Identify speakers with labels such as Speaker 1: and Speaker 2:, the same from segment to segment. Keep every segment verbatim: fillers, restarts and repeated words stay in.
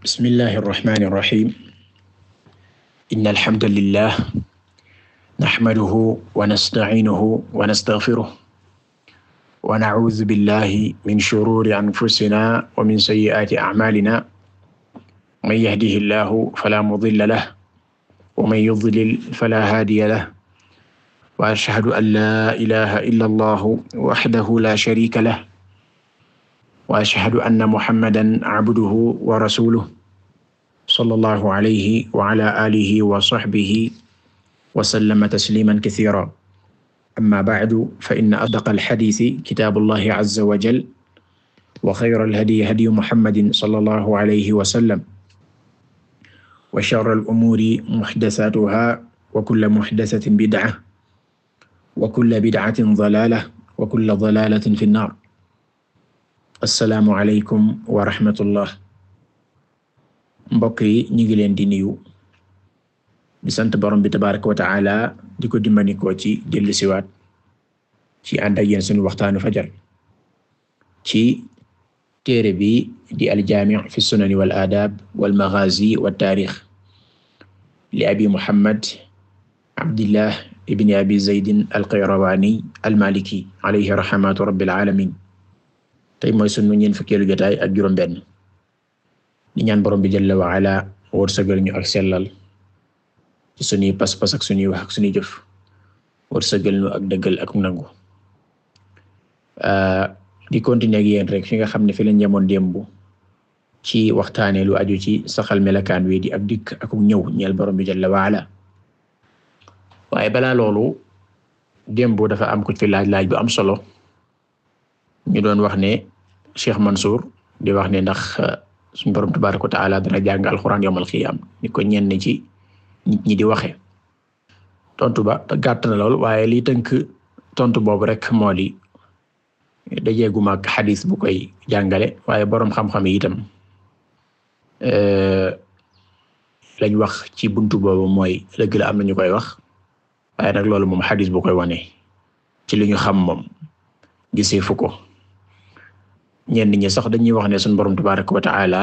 Speaker 1: bismillahi irrahmani irrahim inna alhamdalillah naxmaduhu wa nastaciinuhu wa nastaxfiruh wa nacuudu billahi min shuruuri anfusina wa min sayyi'aati acmaalina man yahdihi llahu falaa mudilla lahu wa man yudlil falaa haadiya lahu wa ashhadu an laa ilaaha illa allahu wahdahu laa shariika lahu wa ashhadu anna muhammadan abduhu wa rasuluhu sallallahu alayhi wa ala alihi wa sahbihi wa sallama tasliman kathiran amma ba'du fa inna asdaqal hadiisi kitaabullahi azza wa jalla wa khayral hadyi hadyu muhammadin sallallahu alayhi wa sallam wa sharral umuuri muhdathatuhaa wa kullu muhdathatin bid'a wa kullu bid'atin dalaalah wa kullu dalaalatin fin naar. Assalaamu aleykum wa rahmatullah. mbokk yi ñu ngi leen di nuyu di sant borom bi tabaraka wa taala di ko dimbanikoo ci dellu siwaat ci ànd ak yéen sunu waxtaanu fajar ci téere bi di aljaami' fi sunani wal aadaab wal maghaazi wat taarix li abi muhammad abdillah ibni abi zaydin al-qayrawaani al-maaliki alayhi rahmatu rabbil aalamiin. tey mooy sunu ñeent fukkeelu jotaay ak juróom benn di ñaan borom bi jalla wa ala wërsëgal ñu ak sellal ci sunuy pas-pas ak sunuy wax ak sunuy jëf wërsëgal ñu ak dëggal ak nangu. di continuer ak yéen rek fi nga xam ne fi lañ yemoon démb ci waxtaanee lu aju ci saxal melakaan wi di ak dikk ak ñëw ñeel borom bi jalla wa ala. waaye balaa loolu démb dafa am ku fi laaj laaj bu am solo ñu doon wax ne Cheikh Mansour di wax ne ndax suñu borom tabaaraka wa ta'ala dana jàng alxuraan yawmal qiyaam ni ko ñenn ci nit ñi di waxe tontu ba gàtt na lool waaye li tënk tontu boobu rek moo di dajeeguma ak xadis bu koy jàngale waaye boroom xam-xam yi itam lañ wax ci buntu boobu mooy dëgg la am na ñu koy wax waaye nag loolu moom xadis bu koy wane ci li ñu xam moom gisee fu ko. ñenn ñi sax dañuy wax ne suñu borom tabaaraka wa ta'ala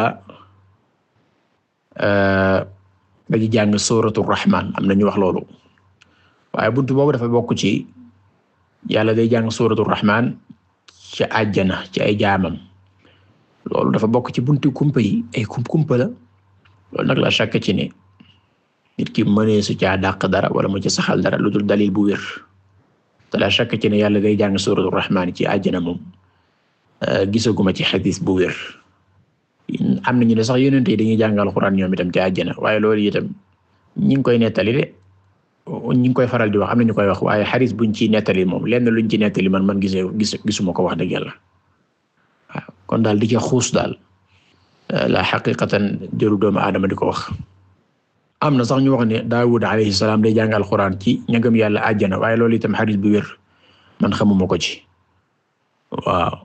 Speaker 1: dañu jàng suuratu rahmaan am na ñu wax loolu waaye buntu boobu dafa bokk ci yàlla day jàng suuratu rahmaan ci àjjana ci ay jaamam loolu dafa bokk ci buntu kumpa yi ay kum kumpa la loolu nag la shakk ci ne nit ki mënee su caa dàq dara wala mu ci saxal dara lu dul dalil bu wér te la shakk ci ne yàlla day jàng suuratu rahmaan ci àjjana moom. gisaguma ci xadis bu wér am nañu ne sax yonent yi dañuy jàngal Alxuraan ñoom itam ci àjjana waaye loolu itam ñi ngi koy nettali de ñi ngi koy faral di wax am nañu koy wax waaye xadis buñ ci nettali moom lenn luñ ci nettali man man gisee gis gisuma ko wax dëgg yàlla waaw kon daal di ca xuus daal la xaqiqatan jëru doomu aadama di ko wax. am na sax ñu wax ne Daawud alayhi salaam day jàng Alxuraan ci ñagam yàlla àjjana waaye loolu itam xadis bu wér man xamuma ko ci waaw.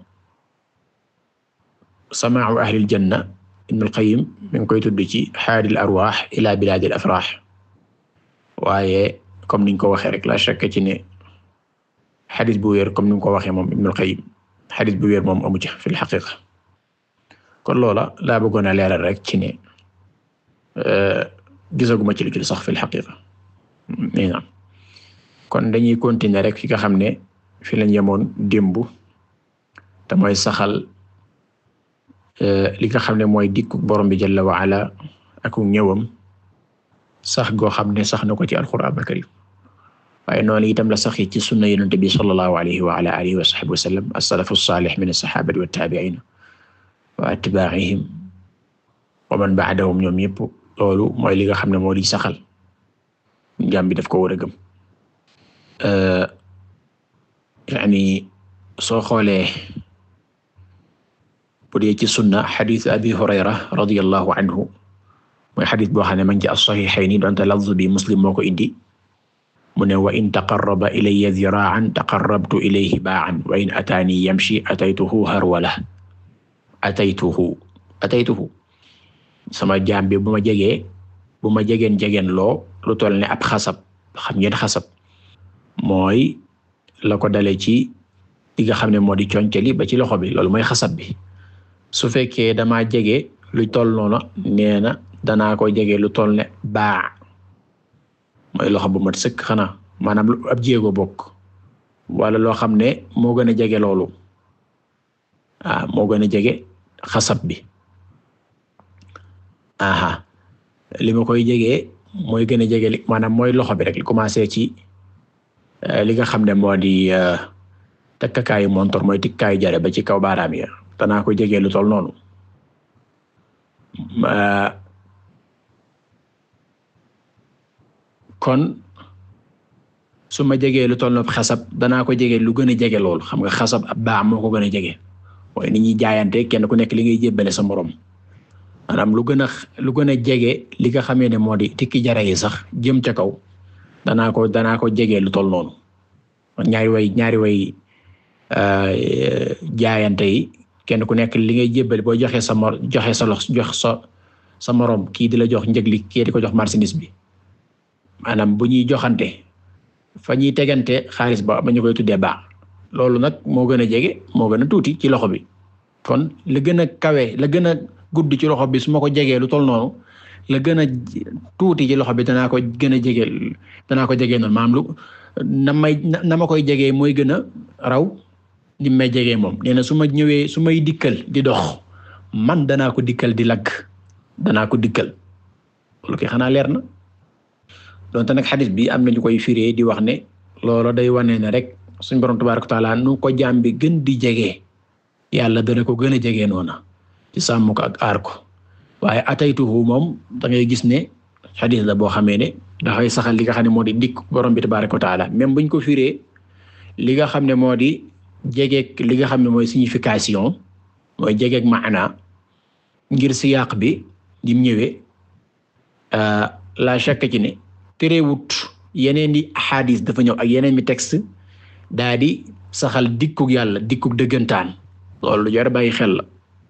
Speaker 1: Samaa'u ahlil janna Ibnul Qayyim mi ngi koy tudd ci Haadil Arwaax ila bilaadil afraax waaye comme niñ ko waxee rek la shakka ci ne xadis bu wér comme ni nga ko waxee moom Ibnul Qayyim xadis bu wér moom amu ci fil xaqiiqa kon loola laa bëggoon a leeral rek ci ne gisaguma ci lu ci sax fil xaqiiqa nii na kon dañuy continuer rek fi nga xam ne fi lañ yemoon démb te mooy saxal. li nga xam ne mooy dikku borom bi jalla wa ala ak ñëwam sax goo xam ne sax na ko ci alquran al-karim waaye noonu itam la sax ci sunna yonent bi sallallahu alayhi wa ala alihi wa sahbihi wa sallam as-salafu as-salih min as-sahabati wa at-tabi'in wa atba'ihim wa man ba'dahum ñoom ñëpp loolu mooy li nga xam ne moo di saxal jaam bi daf ko war a gëm yaani soo xoolee bu dee ci sunna xadiis abi hurayra radiyallahu anhu mooy xadiis boo xam ne man ci as-saxiixayni donte lafz bi muslim moo ko indi mu ne wa in taqarraba ilayya ziraa'an taqarrabtu ilayhi baa'an wa in ataani yamshi ataytuhu harwala ataytuhu ataytuhu sama jaam bi bu ma jegee bu ma jegeen jegeen loo lu toll ne ab xasab xam ngeen xasab mooy la ko dale ci li nga xam ne moo di coñcali ba ci loxo bi loolu mooy xasab bi su fekkee damaa jege lu toll noonu nee na danaa ko jege lu toll ne baa mooy loxo bu mat sëkk xanaa maanaam lu ab jéego bokk wala loo xam ne moo gën a jege loolu ah moo gën a jege xasab bi aha li ma koy jegee mooy gën a jege li maanaam mooy loxo bi rek li commencé ci li nga xam ne moo di takkakaayu montor mooy tikkaayu jare ba ci kaw baaraam ya danaa ko jege lu toll noonu kon su ma jegee lu toll noonu xasab danaa ko jege lu gën a jege loolu xam nga xasab ab baa moo ko gën a jege mooy ni ñuy jaayante kenn ku nekk li ngay jébbale sa morom maanaam lu gën a lu gën a jege li nga xamee ne moo di tikki jare yi sax jëm ca kaw danaa ko danaa ko jege lu toll noonu ñaari way ñaari way jaayante yi kenn ku nekk li ngay jébbale boo joxe sa mor joxe sa lox jox sa sa morom kii di la jox njëg li kii di ko jox marchandise bi maanaam bu ñuy joxante fa ñuy tegante xaalis ba ba ñu koy tuddee baax loolu nag moo gën a jege moo gën a tuuti ci loxo bi kon la gën a kawe la gën a gudd ci loxo bi su ma ko jegee lu toll noonu la gën a tuuti ci loxo bi danaa ko gën a jege danaa ko jegee noonu maanaam lu na may na ma koy jegee mooy gën a raw ni may jegee moom nee na su ma ñëwee su may dikkal di dox man danaa ko dikkal di lagg danaa ko dikkal loolu kay xanaa leer na donte nag xadis bi am nañu koy firee di wax ne loolu day wane ne rek suñ borom tabaaraka wa taala nu ko jaam bi gën di jege yàlla dana ko gën a jege noona ci sàmm ko ak aar ko waaye ataytuhu moom da ngay gis ne xadis la boo xamee ne dafay saxal li nga xam ne moo di dikk borom bi tabaaraka wa taala même buñ ko firee li nga xam ne moo di jegeeg li nga xam ne mooy signification mooy jegeeg maana ngir siyaaq bi dim ñëwee la shakka ci ne terewut yeneen di ahadis dafa ñëw ak yeneen mi texte daa di saxal dikkug yàlla dikkug dëggantaan loolu lu jar bàyyi xel la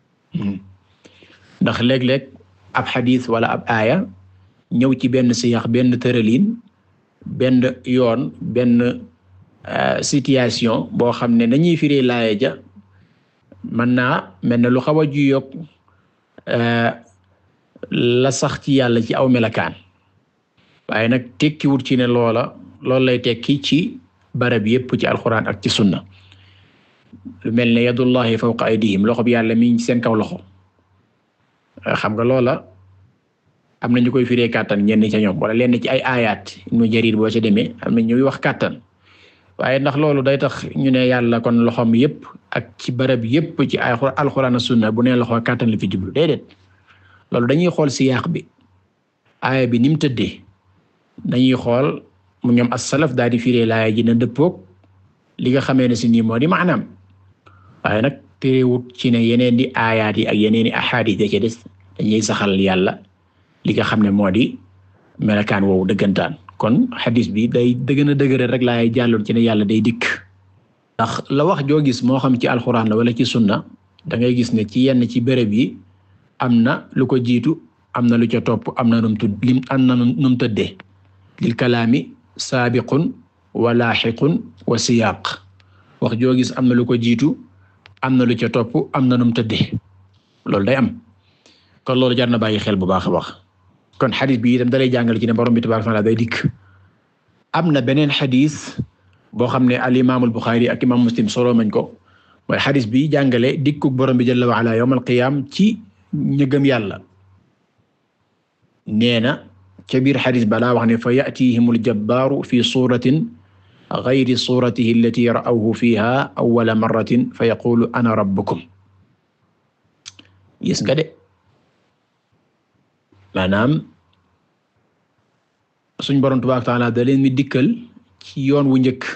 Speaker 1: ndax léeg-léeg ab xadis wala ab aaya ñëw ci benn siyaaq benn tëralin benn yoon benn situation boo xam ne nañuy firee laaya ja mën naa mel ne lu xaw a juyoog la sax ci yàlla ci aw melakaan waaye nag tekkiwut ci ne loola loolu lay tekki ci barab yépp ci alxuraan ak ci sunna lu mel ne yadullahi fawqa aydihim loxo bi yàlla mi ngi seen kaw loxo xam nga loola am na ñu koy firee kàttan ñenn ca ñoom wala lenn ci ay aayaat Ibnu Jarir boo ca demee am na ñuy wax kàttan waaye ndax loolu day tax ñu ne yàlla kon loxoom yépp ak ci barab yépp ci ay alxuraan ak sunna bu ne loxo kàttan la fi jublu déedéet loolu dañuy xool siyaaq bi aaya bi ni mu tëddee dañuy xool mu ñoom as-salaf daal di firee laaya ji na dëppoog li nga xamee ne si nii moo di maanaam waaye nag terewut ci ne yeneen di aayaat yi ak yeneen i ahadis da ci des dañuy saxal yàlla li nga xam ne moo di melakaan woowu dëggantaan kon xadis bi day dëgën a dëgëral rek laay jàllul ci ne yàlla day dikk ndax la wax joo gis moo xam ci alxuraan la wala ci sunna da ngay gis ne ci yenn ci béréb yi am na lu ko jiitu am na lu ca topp am na num tudd lim am na num tëddee lil kalaami saabiqun wa laaxiqun wa siyaaq wax joo gis am na lu ko jiitu am na lu ca topp am na num tëddee loolu day am kon loolu jar na bàyyi xel bu baax a baax kon xadis bi itam dalay jàngal ci ne borom bi tabaaraka wa taala day dikk am na beneen xadis boo xam ne al imaamul Buxaari ak imaam Muslim solo mañ ko mooy xadis bi jàngale dikkug borom bi jalla wa ala yawmal qiyaam ci ñi gëm yàlla nee na ca biir xadis balaa wax ne fa ya'tiihimul jabbaaru fi suuratin ghayri suuratihi allatii ra'awhu fiihaa awwala marratin fa yaquulu ana rabbukum gis nga de maanaam suñ borom tabaaraka wa ta'aala da leen mi dikkal ci yoon wu njëkk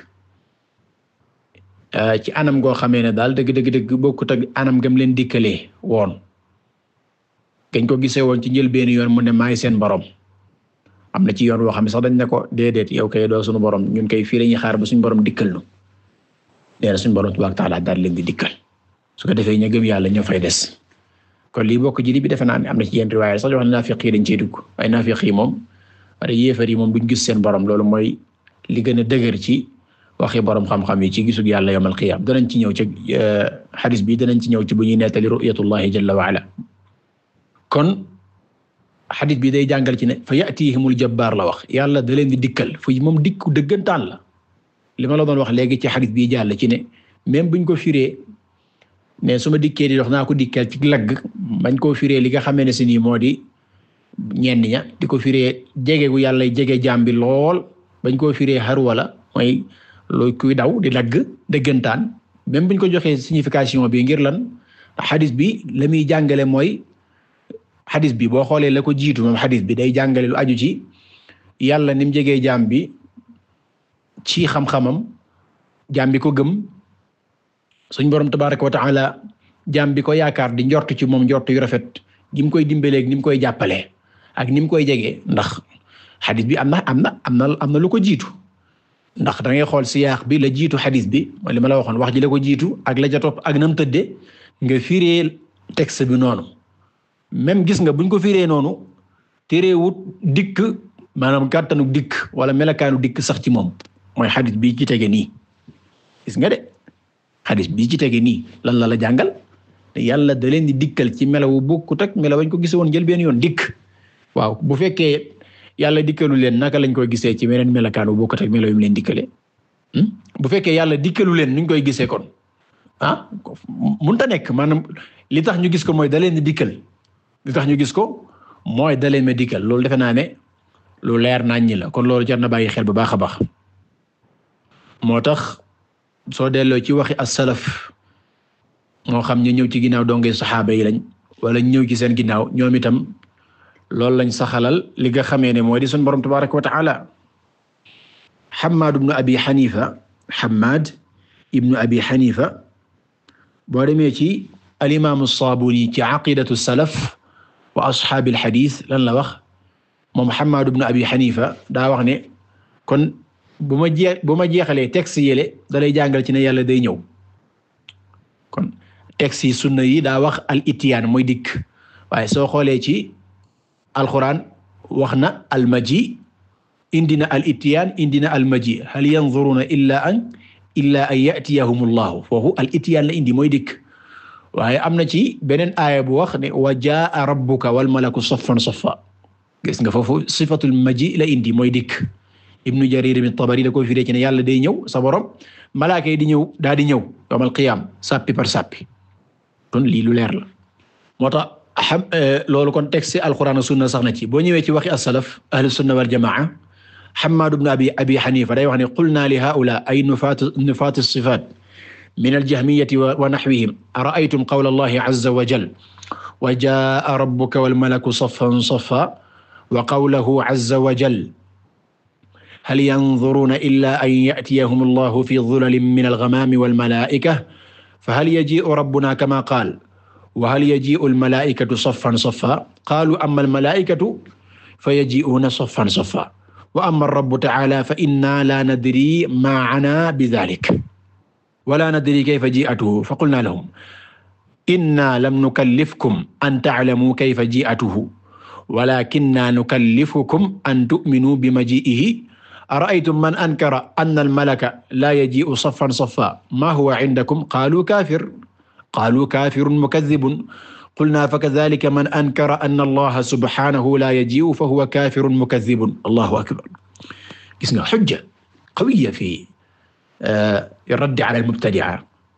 Speaker 1: ci anam goo xamee ne daal dëgg dëgg dëgg bokkut ak anam gam leen dikkalee woon gañ ko gisee woon ci njëlbéenu yoon mu ne maay seen borom am na ci yoon woo xam ne sax dañ ne ko déedéet yow kay doo suñu borom ñun kay fii lañuy xaar ba suñu borom dikkal nu nee na suñu borom tabaaraka wa ta'aala daal leen di dikkal su ko defee ña gëm yàlla ñoo fay des kon lii bokk ji bi defe naa ne am na ci yenn riwaaya sax yoo xam ne naafiq yi dañ cey dugg waaye naafiq yi moom wala yéefar yi moom duñ gis seen borom loolu mooy li gën a dëgër ci waxi borom xam-xam yi ci gisug yàlla yawmal qiyaam danañ ci ñëw ci hadis bi danañ ci ñëw ci bu ñuy nettali ru'yatullahi jalla wa ala kon xadis bi day jàngal ci ne fa yatihimul jabbaar la wax yàlla da leen di dikkal fu moom dikku dëggantaan la li ma la doon wax léegi ci xadis bi jàll ci ne même buñ ko firee ne su ma dikkee di dox naa ko dikkal ci lagg bañ koo firee li nga xamee ne si nii moo di ñenn ña di ko firee jege gu yàlla jege jaam bi lool bañ koo firee xar wala mooy looy kuy daw di lagg dëggantaan même buñ ko joxee signification bi ngir lan xadis bi la muy jàngale mooy xadis bi boo xoolee la ko jiitu moom xadis bi day jàngale lu aju ci yàlla ni mu jegee jaam bi ci xam-xamam jaam bi ko gëm suñ borom tabaraka wa taala jaam bi ko yaakaar di njort ci moom njort yu rafet ni mu koy dimbaleeg ni mu koy jàppalee ak ni mu koy jegee ndax xadis bi am na am na am na am na lu ko jiitu ndax da ngay xool siyaax bi la jiitu xadis bi mooy li ma la waxoon wax ji la ko jiitu ak la ca topp ak nam tëddee nga firee texte bi noonu même gis nga buñ ko firee noonu terewut dikk maanaam kàttanu dikk wala melakaanu dikk sax ci moom mooy xadis bii ci tege nii gis nga de xadis bii ci tege nii lan la la jàngal te yàlla da leen di dikkal ci melawu bokkut ak melaw bañ ko gisee woon jël benn yoon dikk waaw bu fekkee yàlla dikkalu leen naka lañ koy gisee ci meneen melakaanu bokkut ak melaw yi mu leen dikkalee bu fekkee yàlla dikkalu leen nuñ koy gisee kon ah mënut a nekk maanaam li tax ñu gis ko mooy da leen di dikkal li tax ñu gis ko mooy da leen ma dikkal loolu defe naa ne lu leer nañ ñi la kon loolu jar na bàyyi xel bu baax a baax moo tax soo delloo ci waxi as-salaf moo xam ñu ñëw ci ginnaaw dongee saxaaba yi lañ wala ñëw ci seen ginnaaw ñoom itam loolu lañ saxalal li nga xamee ne mooy di sunu borom tabaraka wa taala Hammad ibnu Abi Hanifa Hammad ibnu Abi Hanifa boo demee ci al-imam as-Sabuni ci aqidatu salaf wa ashaabil hadith lan la wax moom Hammad ibnu Abi Hanifa daa wax ne kon bu ma jeex bu ma jeexalee texte yële da lay jàngal ci ne yàlla day ñëw kon texte yi sunna yi daa wax al ityaan mooy dikk waaye soo xoolee ci alquran wax na al maji indi na al ityaan indi na al maji hal yanzuruna illa an illa an ya'tiyahum allahu foofu al ityaan la indi mooy dikk waaye am na ci beneen aaya bu wax ne wa jaa rabbuka wal malaku saffan saffa gis nga foofu sifatul maji la indi mooy dikk ibnu jarir min tabari da ko firee ci ne yàlla day ñëw sa borom malaaka yi di ñëw daa di ñëw yawmal qiyaam sàppi par sàppi kon lii lu leer la moo tax xam loolu kon texte alquran sunna sax na ci boo ñëwee ci waxi as-salaf ahlu sunna wal jamaa Hammad ibn abi abi Hanifa day wax ne qulna li haula ay nufaat nufaat as-sifaat min al-jahmiyyati wa nahwihim ara'aytum qawla allahi azza wa jalla wa jaa'a rabbuka wal malaku saffan saffa wa qawluhu azza wa jalla hal yanzuruna illa an ya'tiyahum allahu fi dhulalin min al-ghamami wal malaa'ika fa hal yaji'u rabbuna kama qaala wa hal yaji'u al-malaa'ikatu saffan saffa qaalu amma al-malaa'ikatu fa yaji'una saffan saffa wa amma ar-rabbu ta'ala fa inna la nadri ma 'ana bidhalik wa la nadri kayfa ji'atuhu fa qulna lahum inna lam nukallifkum an ta'lamu kayfa ji'atuhu walakinna nukallifukum an tu'minu bimaji'ihi ara'aytum man ankara anna al-malaka la yaji'u saffan saffa ma huwa 'indakum qaalu kaafir qaalu kaafirun mukaththibun qulna fakadhalika man ankara anna allaha subhanahu la yaji'u fa huwa kaafirun mukaththibun allahu akbar gis nga hujja qawiyya fi radd 'ala al-mubtadi'a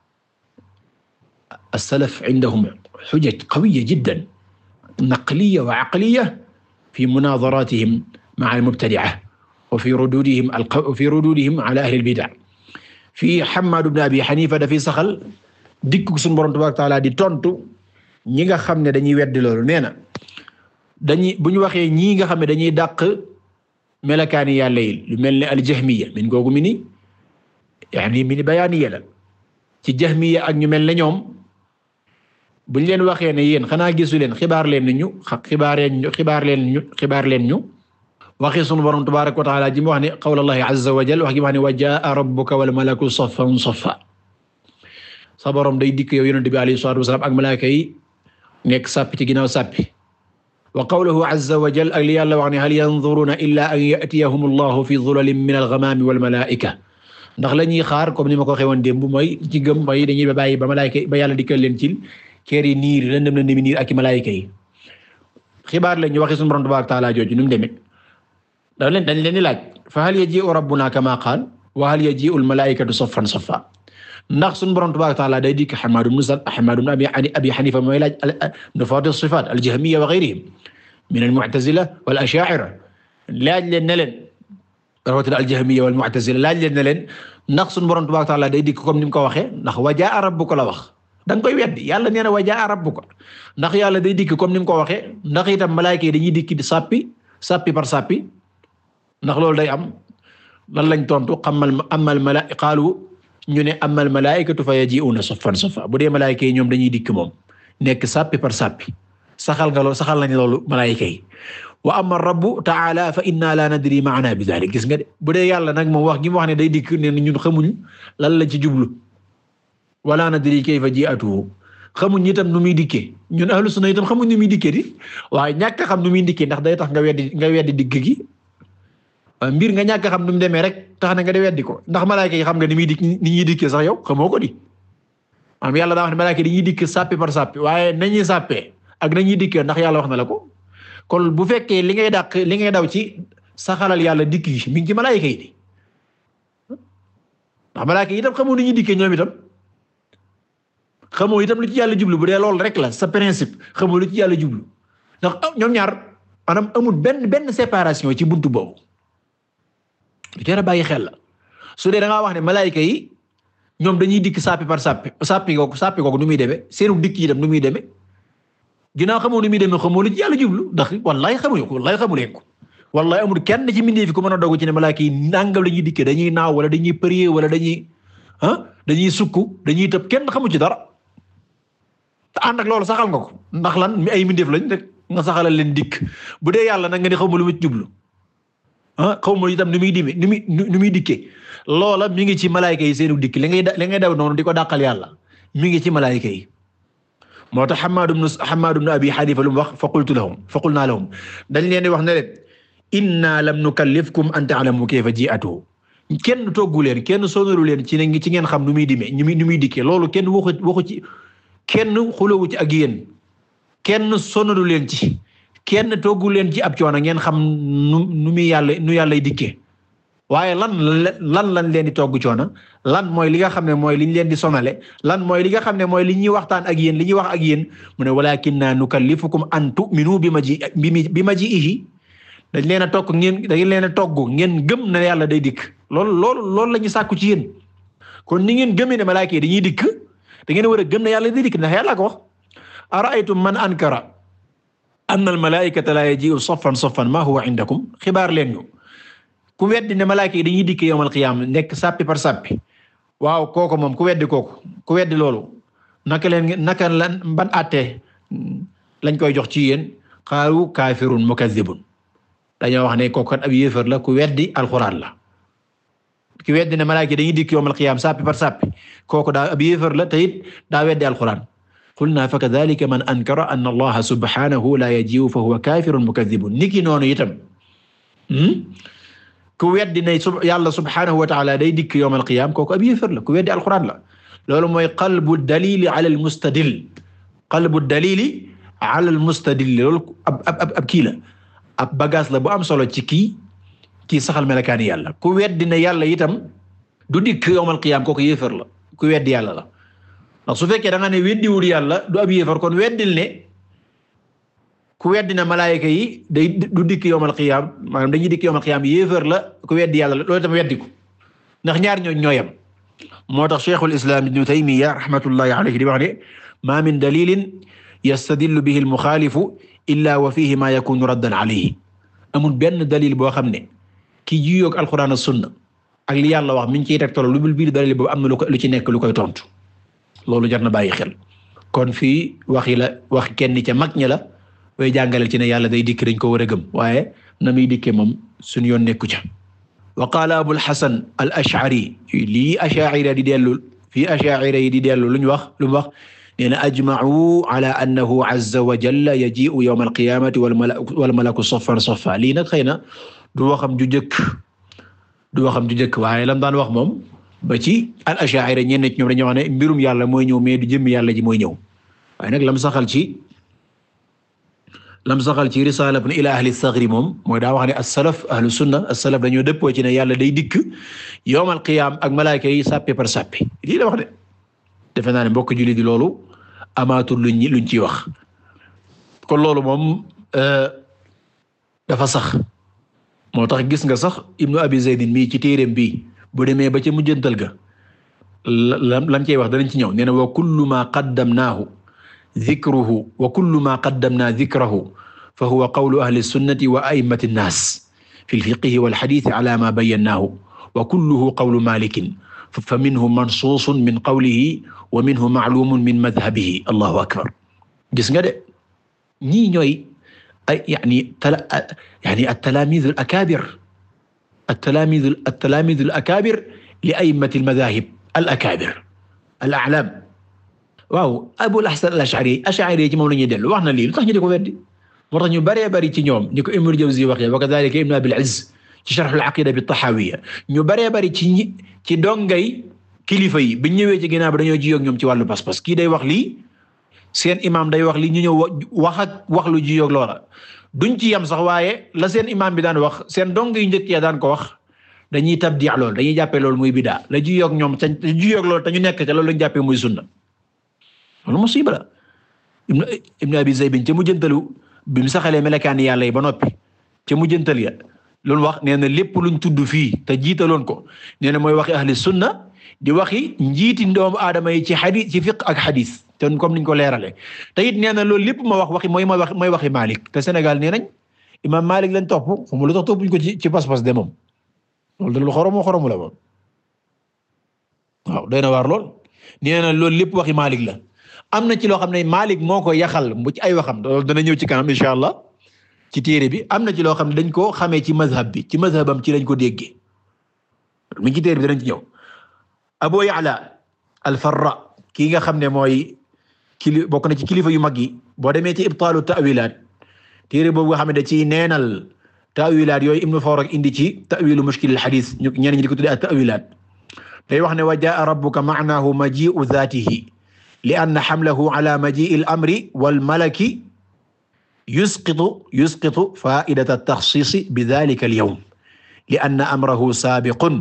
Speaker 1: as-salaf 'indahum hujaj qawiyya jiddan naqliyya wa 'aqliyya fi munadharatihim ma'a al-mubtadi'a wa fi rududihim wa fi rududihim 'ala ahli al-bid'a fii Hammad ibn Abi Hanifa dafay saxal dikku sunu Boroom tabaaraka wa ta'aala di tontu ñi nga xam ne dañuy weddi loolu nee na dañuy bu ñu waxee ñii nga xam ne dañuy dàq melakaani yàlla yi lu mel ne al-jahmiyya min googu mi ni yaani mi ni bayaaniya la ci jahmiyya ak ñu mel ne ñoom buñ leen waxee ne yéen xanaa gisu leen xibaar leen ñu xibaar leen ñu xibaar leen ñu xibaar leen ñu waxi sunu Boroom tabaaraka wa ta'aala ji mu wax ne qawlullahi azza wa jalla wax gi mu wax ne wa jaa'a rabbuka wal malaku saffan saffa sa Boroom day dikk yow yonent bi alayhi salaatu wa salaam ak malaaka yi nekk sàppi ci ginnaaw sàppi wa qawluhu azza wa jalla ak li yàlla wax ne hal yanzuruna illa an ya'tiyahum allahu fi dhulalin min al-ghamami wal malaa'ika ndax la ñuy xaar comme ni ma ko waxee woon démb mooy ci gëm mooy dañuy bàyyi ba malaaka ba yàlla dikkal leen ci kër yi niir lëndëm lëndëm niir ak i malaaka yi xibaar leen ñu waxi suñu borom tabaaraka taala jooju nu mu demee dañ leen dañ leen di laaj fa hal yaji'u rabbuna kama qaal wa hal yaji'u al malaa'ikatu saffan saffa ndax suñu borom tabaaraka taala day dikk Hammaad ibn Salama Hammaad ibn Abi Hanifa mooy laaj nufaat as-sifaat al-jahmiyya wa ghayrihim min al-mu'tazila wal ashaa'ira laaj leen ne leen rawatina al-jahmiyya wal mu'tazila laaj leen ne leen ndax suñu borom tabaaraka taala day dikk comme ni mu ko waxee ndax wa jaa'a rabbuka la wax da nga koy weddi yàlla nee na wa jaa'a rabbuka ndax yàlla day dikk comme ni mu ko waxee ndax itam malaaka yi dañuy dikk di sàppi sàppi par sàppi ndax loolu day am lan lañ tontu xamal amal mala qaalu ñu ne amal malaa'ikatu fa yaji'una saffan saffa bu dee malaaka yi ñoom dañuy dikk moom nekk sàppi par sàppi saxal nga loolu saxal nañ loolu malaaka yi wa amma rabbu ta'ala fa inna la nadri ma'ana bi dhalik gis nga de bu dee yàlla nag moom wax gi mu wax ne day dikk ne ñun xamuñ lan la ci jublu wala nadri kayfa ji'atuhu xamuñ itam nu muy dikkee ñun ahlu sunna itam xamuñ nu muy dikkee di waaye ñàkk xam nu muy dikkee ndax day tax nga weddi nga weddi digg gi mbir nga ñàkk xam nu mu demee rek tax na nga di weddi ko ndax malaaka yi xam nga ni muy dikk ni ñuy dikkee sax yow xamoo ko di am yàlla daa wax ne malaaka yi dañuy dikk sàppi par sàppi waaye nañuy sàppee ak nañuy dikkee ndax yàlla wax na la ko kon bu fekkee li ngay dàq li ngay daw ci saxalal yàlla dikk gi mi ngi ci malaaka yi di ndax malaaka yi itam xamoo ni ñuy dikkee ñoom itam xamoo itam lu ci yàlla jublu bu dee loolu rek la sa principe xamoo lu ci yàlla jublu ndax ñoom ñaar maanaam amul benn benn séparation ci buntu boobu lu jar a bàyyi xel la su dee da ngaa wax ne malaayika yi ñoom dañuy dikk sàppi par sàppi sàppi googu sàppi googu nu muy demee seenu dikk yi dem nu muy demee ginnaaw xamoo nu muy demee xamoo lu ci yàlla jublu ndax wallahi xamuñu ko wallahi xamu leen ko wallahi amul kenn ci mbindeef fi ko mën a dogu ci ne malaayika yi nangam la ñuy dikkee dañuy naaw wala dañuy prier wala dañuy ah dañuy sukk dañuy tëb kenn xamu ci dara te ànd ak loolu saxal nga ko ndax lan mi ay mbindeef lañ rek nga saxalal leen dikk bu dee yàlla nag nga ni xawma lu mu ci jublu ah xawma itam nu muy dimi nu muy nu muy dikkee loola mi ngi ci malaayika yi seenu dikk li ngay li ngay daw noonu di ko dàqal yàlla mi ngi ci malaayika yi moo tax Hammaad ibn Hammaad ibn Abi Hanifa lu mu wax fa qultu lahum fa qulnaa lahum dañ leen di wax ne leen inna lam nukallifkum an ta'lamu kayfa ji'atuhu kenn toggu leen kenn sonalu leen ci ne ci ngeen xam nu muy dimee nu muy nu muy dikkee loolu kenn waxu waxu ci kenn xulawu ci ak yéen kenn sonalu leen ci kenn toggu leen ci ab coono ngeen xam nu nu muy yàlla nu yàllay dikkee waaye lan lan lan leen di togg coono lan mooy li nga xam ne mooy li ñu leen di sonale lan mooy li nga xam ne mooy li ñuy waxtaan ak yéen li ñuy wax ak yéen mu ne walakinna nukallifukum an tu'minu bi maji bi maji'ihi dañ leen a tokk ngeen dañ leen a togg ngeen gëm na yàlla day dikk loolu loolu loolu la ñu sàkku ci yéen kon ni ngeen gëmee ne malaaka yi dañuy dikk da ngeen war a gëm ne yàlla day dikk ndax yàlla ko wax ara'aytum man ankara anna al-malaa'ikata la yaji'u saffan saffan ma huwa indakum xibaar leen ñu ku weddi ne malaaka yi dañuy dikk yawmal qiyaam nekk sàppi par sàppi waaw kooku moom ku weddi kooku ku weddi loolu naka leen naka lan ban àtte lañ koy jox ci yéen qaalu kaafirun mukazzibun dañoo wax ne kooku kat ab yéefar la ku weddi alxuraan la ku weddi ne malaaka yi dañuy dikk yawmal qiyaam sàppi par sàppi kooku daa ab yéefar la te it daa weddi alxuraan qulna fa kadhalika man ankara anna allaha subhanahu la yaji'u fa huwa kafirun mukaththibun niki noonu itam ku weddi ne yàlla subhanahu wa ta'ala day dikk yawm al-qiyam kooku ab yéefar la ku weddi alquran la loolu mooy qalbu dalili ala al-mustadil qalbu dalili ala al-mustadil loolu ab ab ab kii la ab bagage la bu am solo ci kii kii saxal melakaani yàlla ku weddi ne yàlla itam du dikk yawm al-qiyam kooku yéefar la ku weddi yàlla la ndax su fekkee da nga ne weddiwul yàlla du ab yéefar kon weddil ne ku weddi na malaayika yi day du dikk yawmal qiyaam maanaam dañuy dikk yawmal qiyaam yéefar la ku weddi yàlla la loolu tam weddi ko ndax ñaar ñoo ñooyam moo tax Cheikhul Islam Ibn Taymiyya rahmatullahi alayhi di wax ne ma min dalilin yastadillu bihi al-mukhalifu illa wa fihi ma yakunu raddan alayhi amul benn dalil boo xam ne ki jiyoog alquran ak sunna ak li yàlla wax mi ngi ciy teg tolo lu bil biir dalil boobu am na lu ko lu ci nekk lu koy tontu loolu jar na bàyyi xel kon fii waxi la wax kenn ca mag ña la way jàngaleel ci ne yàlla day dikk dañ ko war a gëm waaye na muy dikkee moom suñu yoon nekku ca wa qaala Abul Hasan al-Ash'ari lii Ash'ari di dellu fii Ash'ari yi di dellu lu ñu wax lu mu wax nee na ajma'u ala annahu azza wa jalla yaji'u yawm al-qiyamati wal malaku saffan saffa lii nag xëy na du waxam ju jëkk du waxam ju jëkk waaye lam daan wax moom ba ci al-Ash'ari ñenn ci ñoom dañoo wax ne mbirum yàlla mooy ñëw mais du jëmm yàlla ji mooy ñëw waaye nag lam saxal ci lam saxal ci risaala ila ahli sagri moom mooy daa wax ne as-salaf ahlu sunna as-salaf dañoo dëppoo ci ne yàlla day dikk yawmal qiyaam ak malaaka yi sàppe par sàppe lii la wax de defe naa ne mbokk julli di loolu amaatul luñ luñ ciy wax kon loolu moom dafa sax moo tax gis nga sax ibnu abi zaydin mii ci téereem bi bu demee ba ca mujjantal ga lam lam cey wax danañ ci ñëw nee na wa kullu ma qaddamnaahu dhikruhu wa kullu ma qaddamna dhikrahu fa huwa qawlu ahli sunnati wa a'immati an-nas fi al-fiqhi wal hadith ala ma bayyanahu wa kulluhu qawlu malikin fa minhu mansuusun min qawlihi wa minhu ma'lumun min madhhabihi allahu akbar gis nga de ñii ñooy ay yani yani at-talaamiid al-akaabir at-talaamiid at-talaamiid al-akaabir li a'immati al-madhaahib al-akaabir al-a'laam waaw Abul Hasan al-Ash'ari Ash'ari ci moom la ñuy dellu wax na lii lu tax ñu di ko weddi moo tax ñu bëree bëri ci ñoom ni ko Ibnul Jawzi waxee wa kadhalika Ibn Abil Izz ci Sharh al-Aqida bi-Tahawiyya ñu bëree bëri ci ñi ci dongay kilifa yi biñ ñëwee ci ginnaaw bi dañoo jiyoog ñoom ci wàllu pas-pas kii day wax lii seen imaam day wax lii ñu ñëw wax ak wax lu jiyoog loola duñ ci yam sax waaye la seen imaam bi daan wax seen dong yu njëkk ya daan ko wax dañuy tabdi' lool dañuy jàppee loolu muy bidaa la jiyoog ñoom te jiyoog loolu te ñu nekk ca loolu lañu jàppee muy sunna loolu musiba la ibn ibn abi zaybin ca mujjantalu bi mu saxalee melakaani yàlla yi ba noppi ca mujjantal ya loolu wax nee na lépp luñ tudd fii te jiitaloon ko nee na mooy waxi ahli sunna di waxi njiiti doomu aadama yi ci xadis ci fiqh ak xadis te comme niñ ko leerale te it nee na loolu lépp ma wax waxi mooy mooy wax mooy waxi Malik te Sénégal nee nañ imam Malik lañ topp xamu lu tax toppuñ ko ci ci pas-pas de moom loolu da lu xoromu xoromu la moom waaw doy na waar lool nee na loolu lépp waxi Malik la am na ci loo xam ne Malik moo ko yaxal bu ci ay waxam loolu dana ñëw ci kanam insha Allah ci téere bi am na ci loo xam ne dañ ko xamee ci mazhab bi ci mazhabam ci lañ ko déggee mi ci téere bi danañ ci ñëw Abu Ya'la al-Farra kii nga xam ne mooy kili bokk na ci kilifa yu mag yi boo demee ci ibtaalu ta'wilaat téere boobu nga xam ne da ciy neenal ta'wilaat yooyu Ibn Farak indi ci ta'wilu mushkil al-hadith ñu ñenn ñi di ko tuddee at-ta'wilaat day wax ne wa jaa'a rabbuka ma'naahu maji'u dhaatihi li anna hamlahu ala maji'i al-amri wal malaki yusqitu yusqitu faa'idata at-takhsiis bi dhaalika al-yawm li anna amrahu saabiqun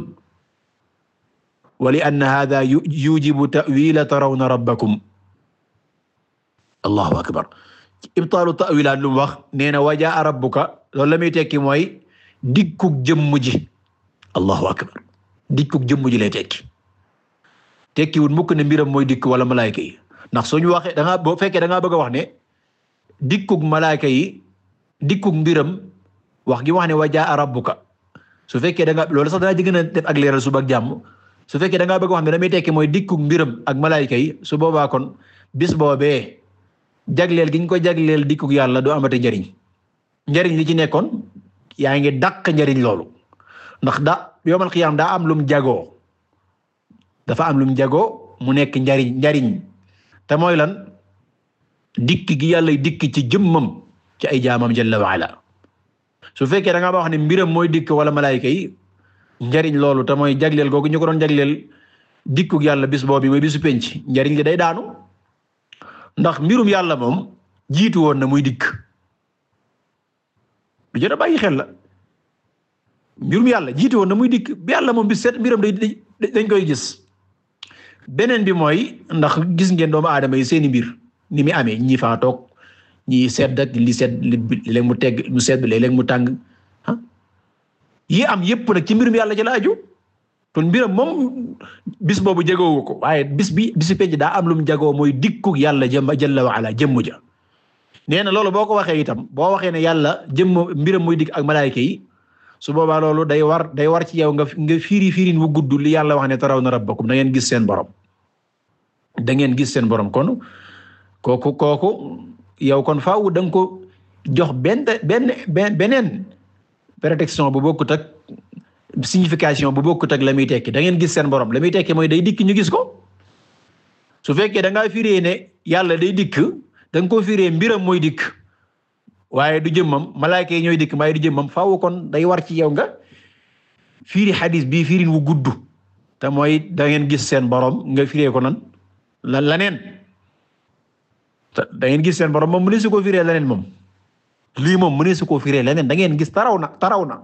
Speaker 1: wa li anna haadha yujibu ta'wiila tarawna rabbakum allahu akbar ibtaalu ta'wiilaat lu mu wax nee na wa jaa'a rabbuka loolu la muy tekki mooy dikkug jëmm ji allahu akbar dikkug jëmm ji lay tekki tekkiwul mukk ne mbiram mooy dikk wala malaayka yi ndax soo ñu waxee da ngaa boo fekkee da ngaa bëgg a wax ne dikkug malaayka yi dikkug mbiram wax gi wax ne wa jaa'a rabbuka su fekkee da nga loolu sax danaa ci gën a def ak leeral suba ak jàmm su fekkee da ngaa bëgg a wax ne damay tekki mooy dikkug mbiram ak malaayka yi su boobaa kon bis boobee jagleel gi ñu ko jagleel dikkug yàlla du amati njariñ njariñ li ci nekkoon yaa ngi dàq njariñ loolu ndax da yawmal qiyaam daa am lum jagoo dafa am lum jagoo mu nekk njariñ njariñ te mooy lan dikk gi yàlla dikk ci jëmmam ci ay jaamam jalla wa ala su fekkee da nga wax ne mbiram mooy dikk wala malaayika yi njariñ loolu te mooy jagleel googu ñu ko doon jagleel dikkug yàlla bis boobu mooy bisu penc njariñ li day daanu ndax mbirum yàlla moom jiitu woon na muy dikk lu jot a bàyyi xel la mbirum yàlla jiitu woon na muy dikk bi yàlla moom bis set mbiram day dañ koy gis beneen bi mooy ndax gis ngeen doomu aadama yi seeni mbir ni mi amee ñi faa toog ñi sedd ak li sedd léeg mu tegg mu sedd léeg mu tàng ah yi am yépp nag ci mbirum yàlla ci la aju kon mbiram moom bis boobu jagoowu ko waaye bis bi bisu penc daa am lu mu jagoo mooy dikku yàlla jëm jalla wa ala jëmm ja nee na loolu boo ko waxee itam boo waxee ne yàlla jëmm mbiram muy dikk ak malaayika yi su boobaa loolu day war day war ci yow nga nga firi firin wu gudd li yàlla wax ne tarawna rabbakum da ngeen gis seen borom da ngeen gis seen borom kon kooku kooku yow kon faaw da nga ko jox benn benn beneen prétexte bu bokkut ak signification bu bokkut ak la muy tekki da ngeen gis seen borom la muy tekki mooy day dikk ñu gis ko su fekkee da ngaa firee ne yàlla day dikk da nga ko firee mbiram mooy dikk waaye du jëmmam malaaka yi ñooy dikk waaye du jëmmam faaw kon day war ci yow nga firi xadis bii firin wu gudd te mooy da ngeen gis seen borom nga firee ko nan la laneen da ngeen gis seen borom moom mu ne su ko firee laneen moom lii moom mënee su koo firee leneen da ngeen gis taraw na taraw na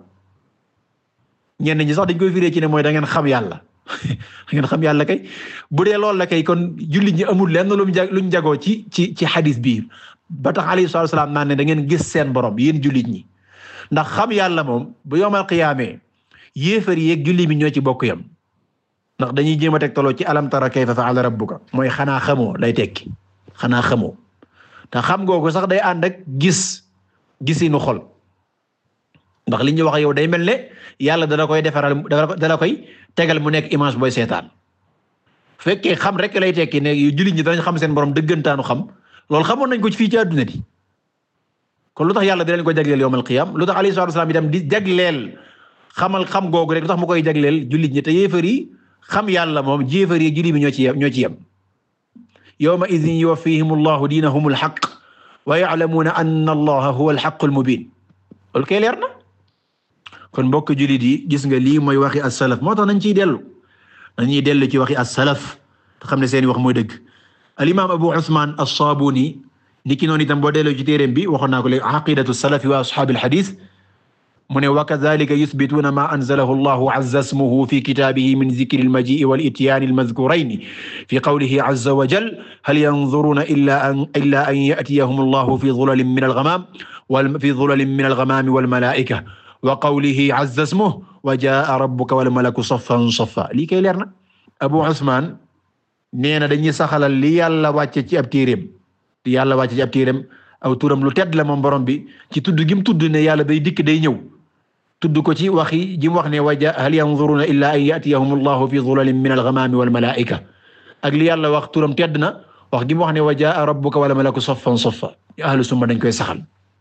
Speaker 1: ñenn ñi sax dañ koy firee ci ne mooy da ngeen xam yàlla da ngeen xam yàlla kay bu dee loolu la kay kon jullit ñi amul lenn lu mu ja luñ jagoo ci ci ci xadis bii ba tax alayhi salaatu wasalaam naan ne da ngeen gis seen borom yéen jullit ñi ndax xam yàlla moom bu yawmal qiyaamee yéefar yeeg jullit bi ñoo ci bokk yam ndax dañuy jéem a teg taloo ci alam tara kayfa fa'ala rabbuka mooy xanaa xamoo lay tekki xanaa xamoo te xam googu sax day ànd ak gis gisinu xol ndax li ñuy wax yow day mel ne yàlla dala koy defaral dala koy tegal mu nekk image booy seetaan fekkee xam rek lay tekki ne jullit ñi danañ xam seen borom dëggantaanu xam loolu xamoon nañ ko ci fii ci àdduna di kon lu tax yàlla di leen ko jagleel yawmal qiyaam lu tax alayhi salaatu wasalaam itam di jagleel xamal xam googu rek lu tax mu koy jagleel jullit ñi te yéefar yi xam yàlla moom jéefar yi jullit bi ñoo ci yem ñoo ci yem yawma idhin yuwaffihim allahu diinahum alhaq wa ya'lamuuna anna allaha huwa alhaqqul mubiin loolu kay leer na kon mbokk jullit yi gis nga lii mooy waxi as-salaf moo tax nañ ciy dellu nañuy dellu ci waxi as-salaf te xam ne seeni wax mooy dëgg al-imaam Abu Usmaan as-Saabuni niki noonu itam boo delloo ci téereem bi waxoon naa ko léegi aqidatu salafi wa ashaabil hadiis mu ne wa kadhalika yuthbituuna maa anzalahu allahu azza ismuhu fi kitaabihi min dhikri al-majii wal ityaani al-madhkurayni fi qawlihi azza wa jalla hal yanzuruuna illaa an illaa an ya'tiyahum allahu fi dhulalin min al-ghamaam wal fi dhulalin min al-ghamaami wal malaa'ika wa qawlihi azza ismuhu wa jaa'a rabbuka wal malaku saffan saffan lii kay leer na Abu Usmaan nee na dañuy saxalal li yàlla wàcce ci ab téereem li yàlla wàcce ci ab téereem aw turam lu tedd la moom borom bi ci tudd gi mu tudd ne yàlla day dikk day ñëw tudd ko ci waxi ji mu wax ne waja hal yanzuruna illa an yatiyahum allahu fi dhulalin min al-ghamaami wal malaa'ika ak li yàlla wax turam tedd na wax gi mu wax ne wa jaa rabbuka wal malaku saffan saffa ahlu sunna dañ koy saxal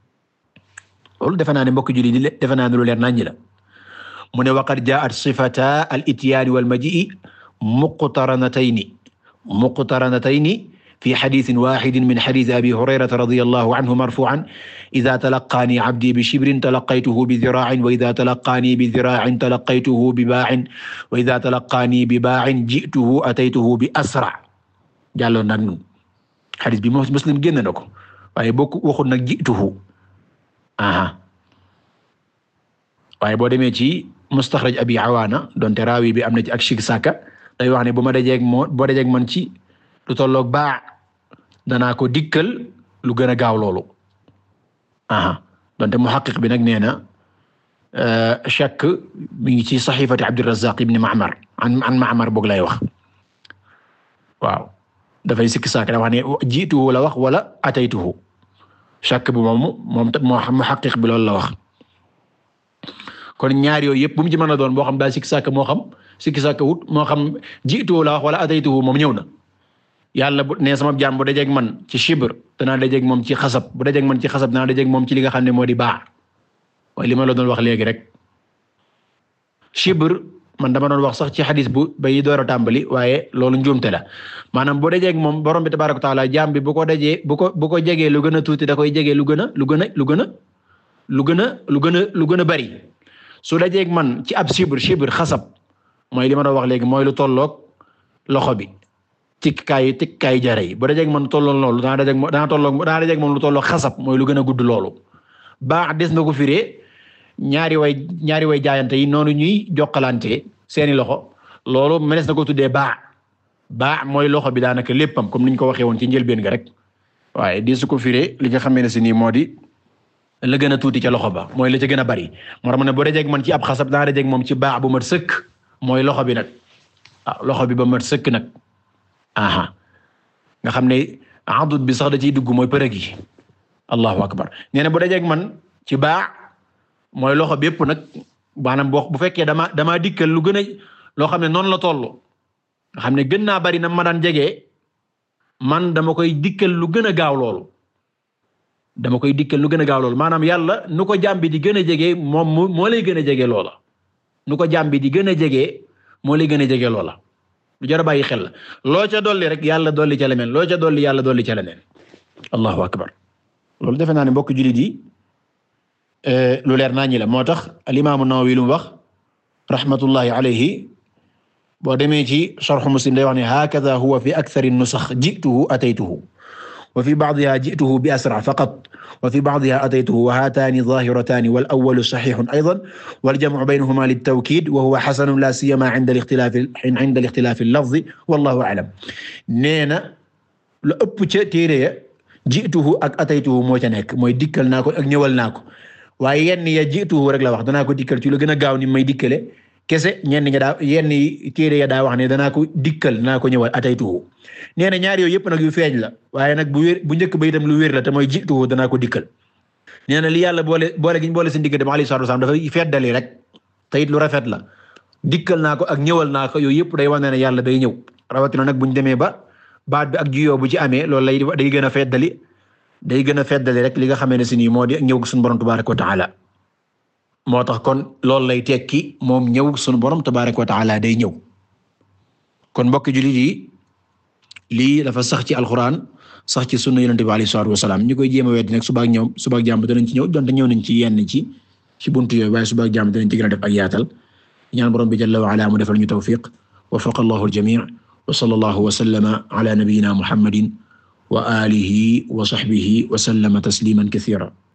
Speaker 1: loolu defe naa ne mbokk julli di defe naa ne lu leer nañ la mu ne waqad jaa'at sifata al-ityaani wal majii muqtaranatayni muqtaranatayni fi xadiisin waaxidin min xadiisi Abii Hurayrata radiyallaahu anhu marfuu'an izaa talaqqaanii abdii bi shibrin talaqqaytuhu bi ziraa'in wa izaa talaqqaanii bi ziraa'in talaqqaytuhu bi baa'in wa izaa talaqqaanii bi baa'in ji'tuhu ataytuhu bi asra' jàlloon nag ñun xadiis bi Muslim génn na ko waaye bokk waxul nag ji'tuhu aha waaye boo demee ci mustaxraj Abi Awaana donte raawi bi am na ci ak shik sàkka day wax ne bu ma dajeeg moo boo dajeeg man ci lu tolloog baa danaa ko dikkal lu gën a gaaw loolu aha donte muhaqqiq bi nag nee na shakk mi ngi ci saxiifati Abdurrazzaq ibn Ma'mar an an Ma'mar boog lay wax waaw dafay sikki saak da wax ne jiituhu la wax wala ataytuhu shakk bi moom moom moo muhaqqiq bi loolu la wax kon ñaar yooyu yëpp bu mu ci mën a doon boo xam daa sikki saak moo xam sikki saak wut moo xam jiituhu la wax wala ataytuhu moom ñëw na yàlla bu nee sama jaam bu dajeeg man ci shibr danaa dajeeg moom ci xasab bu dajeeg man ci xasab danaa dajeeg moom ci li nga xam ne moo di baax waaye li ma la doon wax léegi rek shibr man dama doon wax sax ci xadis bu bay door a tàmbali waaye loolu njuumte la maanaam bu dajeeg moom borom bi tabaaraka wa taala jaam bi bu ko dajee bu ko bu ko jegee lu gën a tuuti da koy jegee lu gën a lu gën a lu gën a lu gën a lu gën a lu gën a bari su dajeeg man ci ab shibr shibr xasab mooy li ma doon wax léegi mooy lu tolloog loxo bi tikkaay tikkaay jare yi bu dajeeg man tolloon loolu dana dajeeg moom dana tolloog dana dajeeg moom lu tolloog xasab mooy lu gën a gudd loolu baax des na ko firee ñaari way ñaari way jaayante yi noonu ñuy jokkalante seeni loxo loolu mënees na ko tuddee baax baax mooy loxo bi daanaka léppam comme niñ ko waxee woon ci njëlbeen ga rek waaye di su ko firee li nga xamee ne si nii moo di la gën a tuuti ca loxo ba mooy la ca gën a bari moo tax mu ne bu dajeeg man ci ab xasab dana dajeeg moom ci baax bu mat sëkk mooy loxo bi nag ah loxo bi ba mat sëkk nag aha nga xam ne adud bi sax da ciy dugg mooy përëg yi allahu akbar nee na bu dajeeg man ci baax mooy loxo bépp nag maanaam boo bu fekkee dama damaa dikkal lu gën a loo xam ne noonu la toll nga xam ne gën naa bari na ma daan jegee man dama koy dikkal lu gën a gaaw loolu dama koy dikkal lu gën a gaaw loolu maanaam yàlla nu ko jàmbi di gën a jegee moom moo lay gën a jege loola nu ko jàmbi di gën a jegee moo lay gën a jege loola lu jar a bàyyi xel la loo ca dolli rek yàlla dolli ca leneen loo ca dolli yàlla dolli ca leneen allahu akbar loolu defe naa ne mbokk jullit yi lu leer naa ñi la moo tax al-Imam an-Nawawi lu mu wax rahmatullahi alayhi boo demee ci sharh Muslim day wax ne hakadha huwa fi akthar an-nusakh ji'tuhu ataytuhu wa fi ba'diha ji'tuhu bi asra faqat wa fi ba'diha ataytuhu wa haataani zaahirataani wal awwalu saxiixun aydan wal jam'u baynahumaa lit-tawkiid wa huwa hasanun laa siyyamaa 'inda al-ixtilaafi 'inda al-ixtilaafi al-lafzi wallaahu a'lam. nee na lu ëpp ca téere ya ji'tuhu ak ataytuhu moo ca nekk mooy dikkal naa ko ak ñëwal naa ko waaye yenn ya ji'tuhu rek la wax danaa ko dikkal ci lu gën a gaaw ni may dikkale kese ñenn ña daa yenn téere ya daa wax ne danaa ko dikkal danaa ko ñëwal ataytuhu. nee na ñaar yooyu yëpp nag yu feeñ la waaye nag bu wér bu njëkk ba itam lu wér la te mooy ji'tuhu danaa ko dikkal. nee na li yàlla boole boole gi ñu boole seen diggante alayhi salaatu wasalaam dafa feddali rek te it lu rafet la dikkal naa ko ak ñëwal naa ko yooyu yëpp day wane ne yàlla day ñëw rawatina nag buñ demee ba baat bi ak juyoo bu ci amee loolu lay day gën a feddali day gën a feddali rek li nga xamee ne si nii moo di ñëw suñu borom tabaaraka wa taala moo tax kon loolu lay tekki moom ñëw suñu borom tabaaraka wa taala day ñëw kon mbokk jullit yi lii dafa sax ci alxuraan sax ci sunna yonent bi alayhi salaatu wasalaam ñu koy jéem a weddi nag suba ak ñoom suba ak jàmm danañ ci ñëw donte ñëw nañ ci yenn ci ci buntu yooyu waaye suba ak jàmm danañ ci gën a def ak yaatal ñaan borom bi jalla wa ala mu defal ñu tawfiq wafaqa Allahu al-jamii' wa sallallahu wa sallama ala nabiyyina Muhammadin wa alihi wa sahbihi wa sallama tasliman kathira